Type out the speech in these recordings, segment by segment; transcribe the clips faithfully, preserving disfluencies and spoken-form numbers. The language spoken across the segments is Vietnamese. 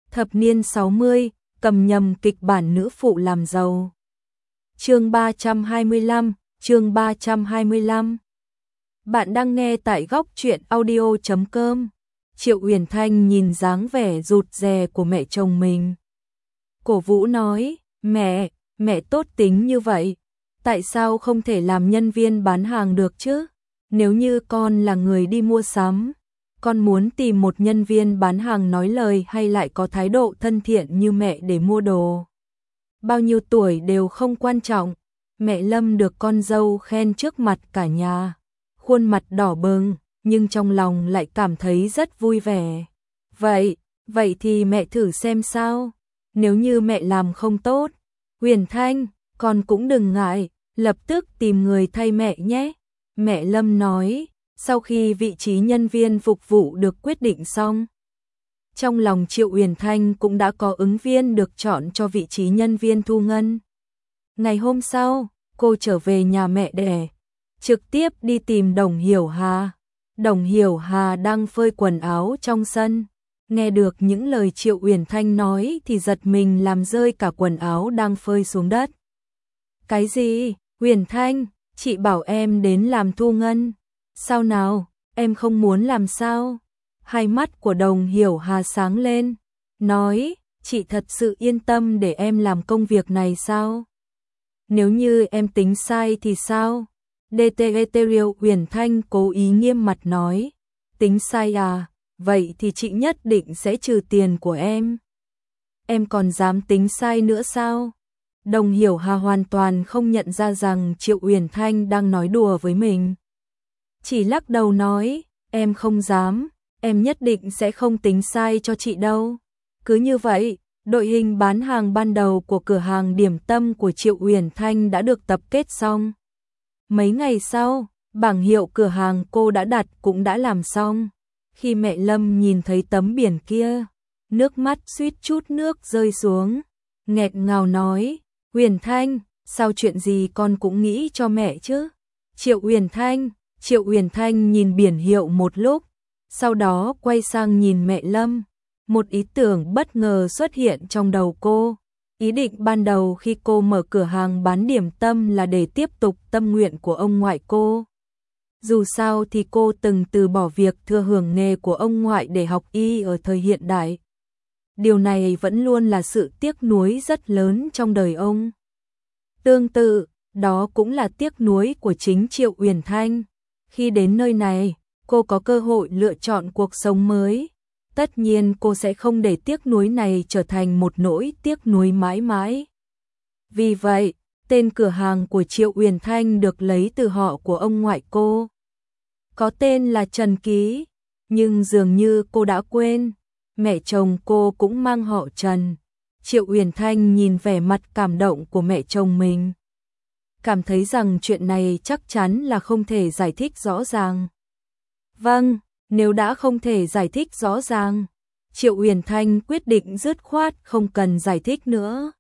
Thập niên sáu mươi, cầm nhầm kịch bản nữ phụ làm giàu. Chương ba trăm hai mươi lăm, chương ba trăm hai mươi lăm. Bạn đang nghe tại góc truyện audio chấm com. Triệu Uyển Thanh nhìn dáng vẻ rụt rè của mẹ chồng mình. Cổ vũ nói, mẹ, mẹ tốt tính như vậy, tại sao không thể làm nhân viên bán hàng được chứ? Nếu như con là người đi mua sắm, con muốn tìm một nhân viên bán hàng nói lời hay lại có thái độ thân thiện như mẹ để mua đồ. Bao nhiêu tuổi đều không quan trọng, mẹ Lâm được con dâu khen trước mặt cả nhà. Khuôn mặt đỏ bừng, nhưng trong lòng lại cảm thấy rất vui vẻ. Vậy, vậy thì mẹ thử xem sao. Nếu như mẹ làm không tốt, Uyển Thanh, con cũng đừng ngại, lập tức tìm người thay mẹ nhé. Mẹ Lâm nói, sau khi vị trí nhân viên phục vụ được quyết định xong. Trong lòng Triệu Uyển Thanh cũng đã có ứng viên được chọn cho vị trí nhân viên thu ngân. Ngày hôm sau, cô trở về nhà mẹ đẻ, trực tiếp đi tìm Đồng Hiểu Hà. Đồng Hiểu Hà đang phơi quần áo trong sân. Nghe được những lời Triệu Uyển Thanh nói thì giật mình làm rơi cả quần áo đang phơi xuống đất. Cái gì? Uyển Thanh, chị bảo em đến làm thu ngân. Sao nào, em không muốn làm sao? Hai mắt của Đồng Hiểu Hà sáng lên, nói, chị thật sự yên tâm để em làm công việc này sao? Nếu như em tính sai thì sao? đê tê e Triệu Uyển Thanh cố ý nghiêm mặt nói, tính sai à, vậy thì chị nhất định sẽ trừ tiền của em. Em còn dám tính sai nữa sao? Đồng Hiểu Hà hoàn toàn không nhận ra rằng Triệu Uyển Thanh đang nói đùa với mình. Chỉ lắc đầu nói, em không dám, em nhất định sẽ không tính sai cho chị đâu. Cứ như vậy, đội hình bán hàng ban đầu của cửa hàng điểm tâm của Triệu Uyển Thanh đã được tập kết xong. Mấy ngày sau, bảng hiệu cửa hàng cô đã đặt cũng đã làm xong. Khi mẹ Lâm nhìn thấy tấm biển kia, nước mắt suýt chút nước rơi xuống, nghẹt ngào nói, Uyển Thanh, sao chuyện gì con cũng nghĩ cho mẹ chứ? Triệu Uyển Thanh, Triệu Uyển Thanh nhìn biển hiệu một lúc, sau đó quay sang nhìn mẹ Lâm. Một ý tưởng bất ngờ xuất hiện trong đầu cô. Ý định ban đầu khi cô mở cửa hàng bán điểm tâm là để tiếp tục tâm nguyện của ông ngoại cô. Dù sao thì cô từng từ bỏ việc thừa hưởng nghề của ông ngoại để học y ở thời hiện đại. Điều này vẫn luôn là sự tiếc nuối rất lớn trong đời ông. Tương tự, đó cũng là tiếc nuối của chính Triệu Uyển Thanh. Khi đến nơi này, cô có cơ hội lựa chọn cuộc sống mới. Tất nhiên cô sẽ không để tiếc nuối này trở thành một nỗi tiếc nuối mãi mãi. Vì vậy, tên cửa hàng của Triệu Uyển Thanh được lấy từ họ của ông ngoại cô. Có tên là Trần Ký, nhưng dường như cô đã quên, mẹ chồng cô cũng mang họ Trần. Triệu Uyển Thanh nhìn vẻ mặt cảm động của mẹ chồng mình, cảm thấy rằng chuyện này chắc chắn là không thể giải thích rõ ràng. Vâng, nếu đã không thể giải thích rõ ràng, Triệu Uyển Thanh quyết định dứt khoát không cần giải thích nữa.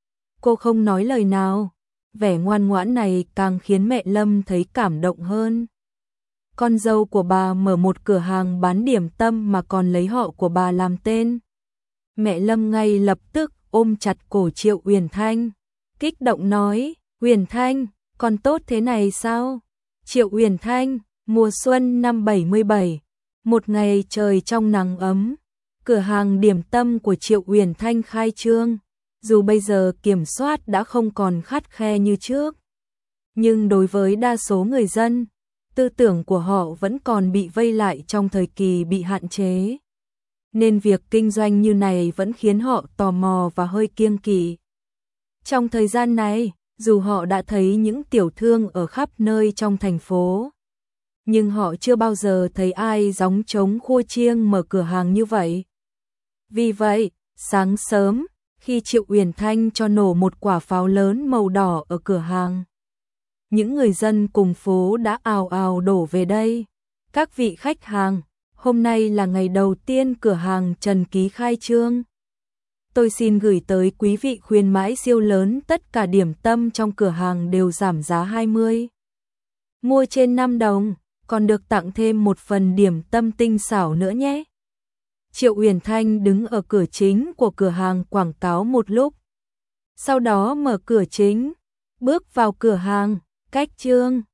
Cô không nói lời nào, vẻ ngoan ngoãn này càng khiến mẹ Lâm thấy cảm động hơn. Con dâu của bà mở một cửa hàng bán điểm tâm mà còn lấy họ của bà làm tên. Mẹ Lâm ngay lập tức ôm chặt cổ Triệu Uyển Thanh, kích động nói, Uyển Thanh, con tốt thế này sao? Triệu Uyển Thanh, mùa xuân năm bảy mươi bảy, một ngày trời trong nắng ấm, cửa hàng điểm tâm của Triệu Uyển Thanh khai trương. Dù bây giờ kiểm soát đã không còn khắt khe như trước, nhưng đối với đa số người dân, tư tưởng của họ vẫn còn bị vây lại trong thời kỳ bị hạn chế. Nên việc kinh doanh như này vẫn khiến họ tò mò và hơi kiêng kỵ. Trong thời gian này, dù họ đã thấy những tiểu thương ở khắp nơi trong thành phố, nhưng họ chưa bao giờ thấy ai gióng trống khua chiêng mở cửa hàng như vậy. Vì vậy, sáng sớm, khi Triệu Uyển Thanh cho nổ một quả pháo lớn màu đỏ ở cửa hàng, những người dân cùng phố đã ào ào đổ về đây. Các vị khách hàng, hôm nay là ngày đầu tiên cửa hàng Trần Ký khai trương. Tôi xin gửi tới quý vị khuyến mãi siêu lớn, tất cả điểm tâm trong cửa hàng đều giảm giá hai mươi. Mua trên năm đồng, còn được tặng thêm một phần điểm tâm tinh xảo nữa nhé. Triệu Uyển Thanh đứng ở cửa chính của cửa hàng quảng cáo một lúc. Sau đó mở cửa chính, bước vào cửa hàng, cách Trương